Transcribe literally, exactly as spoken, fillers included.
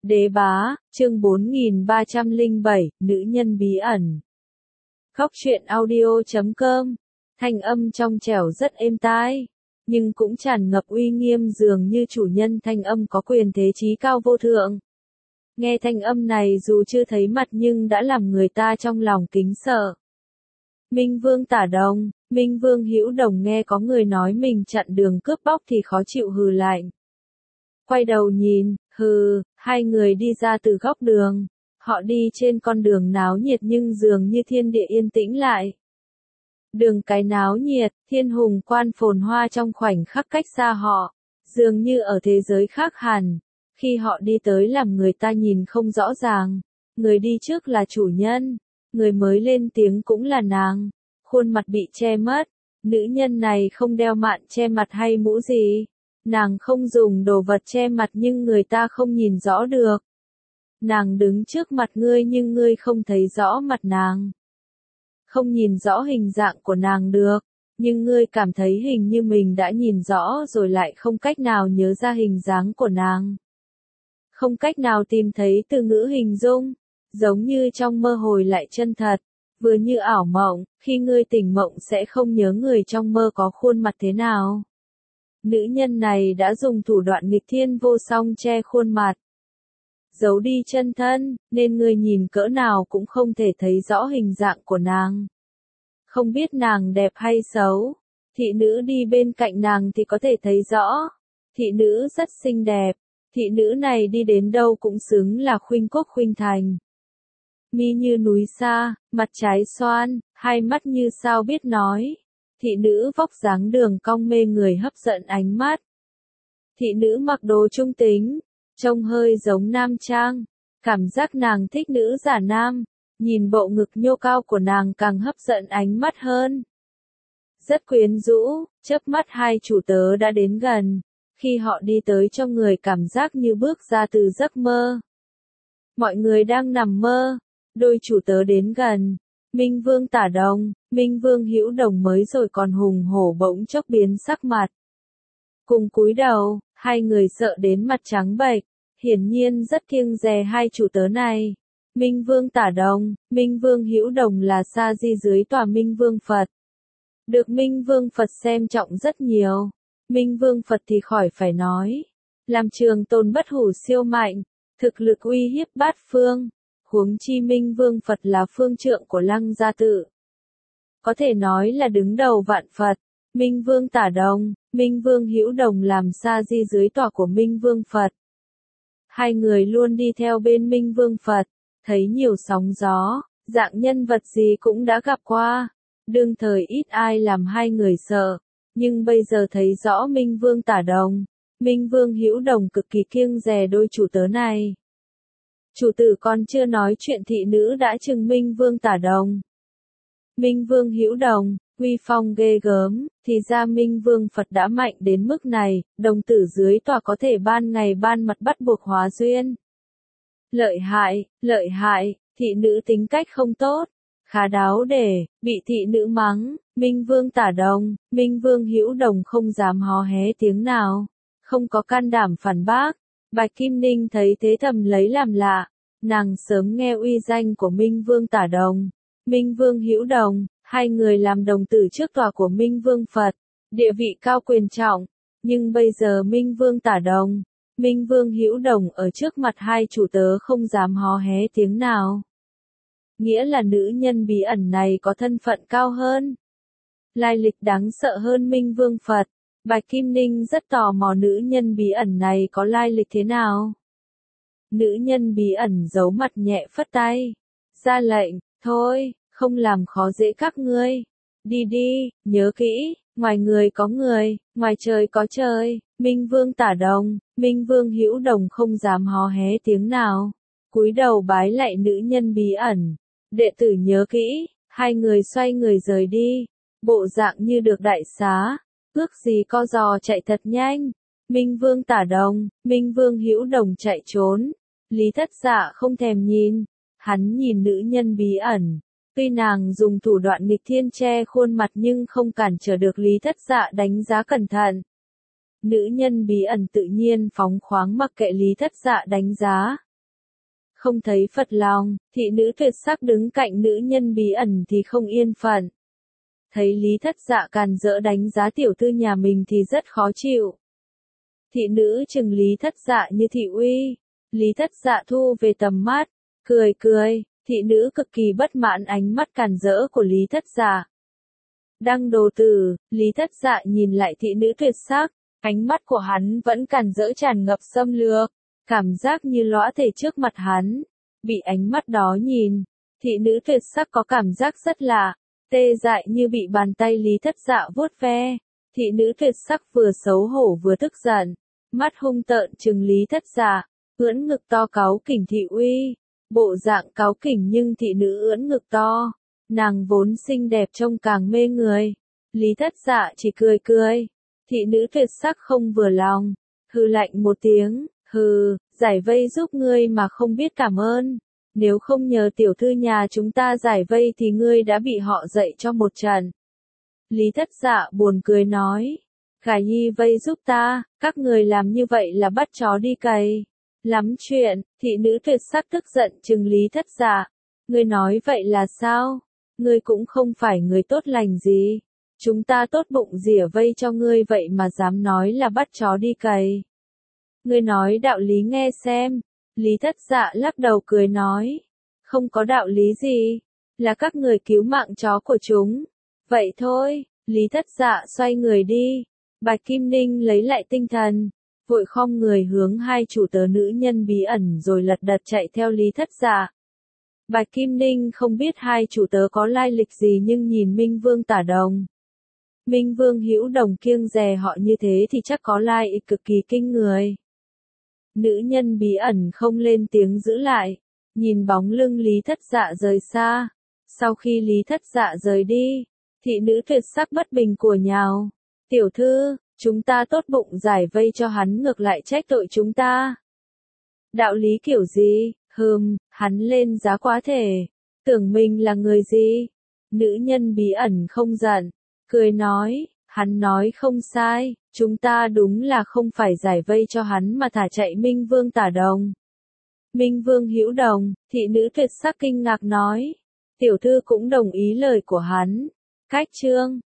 Đế bá, chương bốn nghìn ba trăm lẻ bảy, nữ nhân bí ẩn. Khóc chuyện audio chấm com, thanh âm trong trẻo rất êm tai, nhưng cũng tràn ngập uy nghiêm dường như chủ nhân thanh âm có quyền thế chí cao vô thượng. Nghe thanh âm này dù chưa thấy mặt nhưng đã làm người ta trong lòng kính sợ. Minh Vương Tả Đồng, Minh Vương Hữu Đồng nghe có người nói mình chặn đường cướp bóc thì khó chịu hừ lạnh. Quay đầu nhìn, hừ, hai người đi ra từ góc đường. Họ đi trên con đường náo nhiệt nhưng dường như thiên địa yên tĩnh lại. Đường cái náo nhiệt, thiên hùng quan phồn hoa trong khoảnh khắc cách xa họ, dường như ở thế giới khác hẳn. Khi họ đi tới làm người ta nhìn không rõ ràng, người đi trước là chủ nhân, người mới lên tiếng cũng là nàng, khuôn mặt bị che mất, nữ nhân này không đeo mạn che mặt hay mũ gì. Nàng không dùng đồ vật che mặt nhưng người ta không nhìn rõ được. Nàng đứng trước mặt ngươi nhưng ngươi không thấy rõ mặt nàng. Không nhìn rõ hình dạng của nàng được, nhưng ngươi cảm thấy hình như mình đã nhìn rõ rồi lại không cách nào nhớ ra hình dáng của nàng. Không cách nào tìm thấy từ ngữ hình dung, giống như trong mơ hồi lại chân thật, vừa như ảo mộng, khi ngươi tỉnh mộng sẽ không nhớ người trong mơ có khuôn mặt thế nào. Nữ nhân này đã dùng thủ đoạn nghịch thiên vô song che khuôn mặt, giấu đi chân thân, nên người nhìn cỡ nào cũng không thể thấy rõ hình dạng của nàng. Không biết nàng đẹp hay xấu, thị nữ đi bên cạnh nàng thì có thể thấy rõ. Thị nữ rất xinh đẹp, thị nữ này đi đến đâu cũng xứng là khuynh quốc khuynh thành. Mi như núi xa, mặt trái xoan, hai mắt như sao biết nói. Thị nữ vóc dáng đường cong mê người hấp dẫn ánh mắt. Thị nữ mặc đồ trung tính, trông hơi giống nam trang, cảm giác nàng thích nữ giả nam, nhìn bộ ngực nhô cao của nàng càng hấp dẫn ánh mắt hơn. Rất quyến rũ, chớp mắt hai chủ tớ đã đến gần, khi họ đi tới cho người cảm giác như bước ra từ giấc mơ. Mọi người đang nằm mơ, đôi chủ tớ đến gần. Minh Vương Tả Đồng, Minh Vương Hữu Đồng mới rồi còn hùng hổ bỗng chốc biến sắc mặt. Cùng cúi đầu, hai người sợ đến mặt trắng bệch, hiển nhiên rất kiêng dè hai chủ tớ này. Minh Vương Tả Đồng, Minh Vương Hữu Đồng là sa di dưới tòa Minh Vương Phật. Được Minh Vương Phật xem trọng rất nhiều. Minh Vương Phật thì khỏi phải nói, làm trường tồn bất hủ siêu mạnh, thực lực uy hiếp bát phương. Huống chi Minh Vương Phật là phương trượng của Lăng Gia Tự. Có thể nói là đứng đầu vạn Phật. Minh Vương Tả Đồng, Minh Vương Hữu Đồng làm sa di dưới tòa của Minh Vương Phật. Hai người luôn đi theo bên Minh Vương Phật, thấy nhiều sóng gió, dạng nhân vật gì cũng đã gặp qua. Đương thời ít ai làm hai người sợ, nhưng bây giờ thấy rõ Minh Vương Tả Đồng, Minh Vương Hữu Đồng cực kỳ kiêng dè đôi chủ tớ này. Chủ tử còn chưa nói chuyện thị nữ đã trừng Minh Vương Tả Đồng. Minh Vương Hữu Đồng, uy phong ghê gớm, thì ra Minh Vương Phật đã mạnh đến mức này, đồng tử dưới tòa có thể ban ngày ban mặt bắt buộc hóa duyên. Lợi hại, lợi hại, thị nữ tính cách không tốt, khá đáo để, bị thị nữ mắng, Minh Vương Tả Đồng, Minh Vương Hữu Đồng không dám hò hé tiếng nào, không có can đảm phản bác. Bạch Kim Ninh thấy thế thầm lấy làm lạ, nàng sớm nghe uy danh của Minh Vương Tả Đồng, Minh Vương Hữu Đồng, hai người làm đồng tử trước tòa của Minh Vương Phật, địa vị cao quyền trọng, nhưng bây giờ Minh Vương Tả Đồng, Minh Vương Hữu Đồng ở trước mặt hai chủ tớ không dám hò hé tiếng nào. Nghĩa là nữ nhân bí ẩn này có thân phận cao hơn, lai lịch đáng sợ hơn Minh Vương Phật. Bạch Kim Ninh rất tò mò nữ nhân bí ẩn này có lai lịch thế nào. Nữ nhân bí ẩn giấu mặt nhẹ phất tay, ra lệnh, thôi, không làm khó dễ các ngươi. Đi đi, nhớ kỹ, ngoài người có người, ngoài trời có trời. Minh Vương Tả Đồng, Minh Vương Hữu Đồng không dám hò hé tiếng nào, cúi đầu bái lạy nữ nhân bí ẩn. Đệ tử nhớ kỹ, hai người xoay người rời đi, bộ dạng như được đại xá. Ước gì co giò chạy thật nhanh. Minh Vương Tả Đồng, Minh Vương Hữu Đồng chạy trốn. Lý Thất Dạ không thèm nhìn. Hắn nhìn nữ nhân bí ẩn. Tuy nàng dùng thủ đoạn nghịch thiên che khuôn mặt nhưng không cản trở được Lý Thất Dạ đánh giá cẩn thận. Nữ nhân bí ẩn tự nhiên phóng khoáng mặc kệ Lý Thất Dạ đánh giá. không thấy phật lòng, thị nữ tuyệt sắc đứng cạnh nữ nhân bí ẩn thì không yên phận. Thấy Lý Thất Dạ càn rỡ đánh giá tiểu thư nhà mình thì rất khó chịu. Thị nữ chừng Lý Thất Dạ như thị uy. Lý Thất Dạ thu về tầm mắt, cười cười, thị nữ cực kỳ bất mãn ánh mắt càn rỡ của Lý Thất Dạ. Đăng đồ tử, Lý Thất Dạ nhìn lại thị nữ tuyệt sắc, ánh mắt của hắn vẫn càn rỡ tràn ngập xâm lược, cảm giác như lõa thể trước mặt hắn. Bị ánh mắt đó nhìn, thị nữ tuyệt sắc có cảm giác rất lạ, tê dại như bị bàn tay Lý Thất Dạ vuốt ve. Thị nữ tuyệt sắc vừa xấu hổ vừa tức giận, mắt hung tợn trừng Lý Thất Dạ, ưỡn ngực to cáu kỉnh thị uy. Bộ dạng cáu kỉnh nhưng thị nữ ưỡn ngực to, nàng vốn xinh đẹp trông càng mê người. Lý Thất Dạ chỉ cười cười, thị nữ tuyệt sắc không vừa lòng, hừ lạnh một tiếng, hừ, giải vây giúp ngươi mà không biết cảm ơn. Nếu không nhờ tiểu thư nhà chúng ta giải vây thì ngươi đã bị họ dạy cho một trận. Lý Thất Dạ buồn cười nói, Khả Nhi vây giúp ta, các người làm như vậy là bắt chó đi cày. Lắm chuyện, thị nữ tuyệt sắc tức giận trừng Lý Thất Dạ. Ngươi nói vậy là sao? Ngươi cũng không phải người tốt lành gì. Chúng ta tốt bụng rỉa vây cho ngươi vậy mà dám nói là bắt chó đi cày. Ngươi nói đạo lý nghe xem. Lý Thất Dạ lắc đầu cười nói, không có đạo lý gì, là các người cứu mạng chó của chúng. Vậy thôi, Lý Thất Dạ xoay người đi. Bạch Kim Ninh lấy lại tinh thần, vội khom người hướng hai chủ tớ nữ nhân bí ẩn rồi lật đật chạy theo Lý Thất Dạ. Bạch Kim Ninh không biết hai chủ tớ có lai lịch gì nhưng nhìn Minh Vương Tả Đồng. Minh Vương Hữu Đồng kiêng dè họ như thế thì chắc có lai lịch cực kỳ kinh người. Nữ nhân bí ẩn không lên tiếng giữ lại, nhìn bóng lưng Lý Thất Dạ rời xa. Sau khi Lý Thất Dạ rời đi, thị nữ tuyệt sắc bất bình của nhào. Tiểu thư, chúng ta tốt bụng giải vây cho hắn ngược lại trách tội chúng ta. Đạo lý kiểu gì, hừm, hắn lên giá quá thể. Tưởng mình là người gì? Nữ nhân bí ẩn không giận, cười nói, hắn nói không sai, chúng ta đúng là không phải giải vây cho hắn mà thả chạy Minh Vương Tả Đồng. Minh Vương Hữu Đồng, thị nữ tuyệt sắc kinh ngạc nói, tiểu thư cũng đồng ý lời của hắn. Cách chương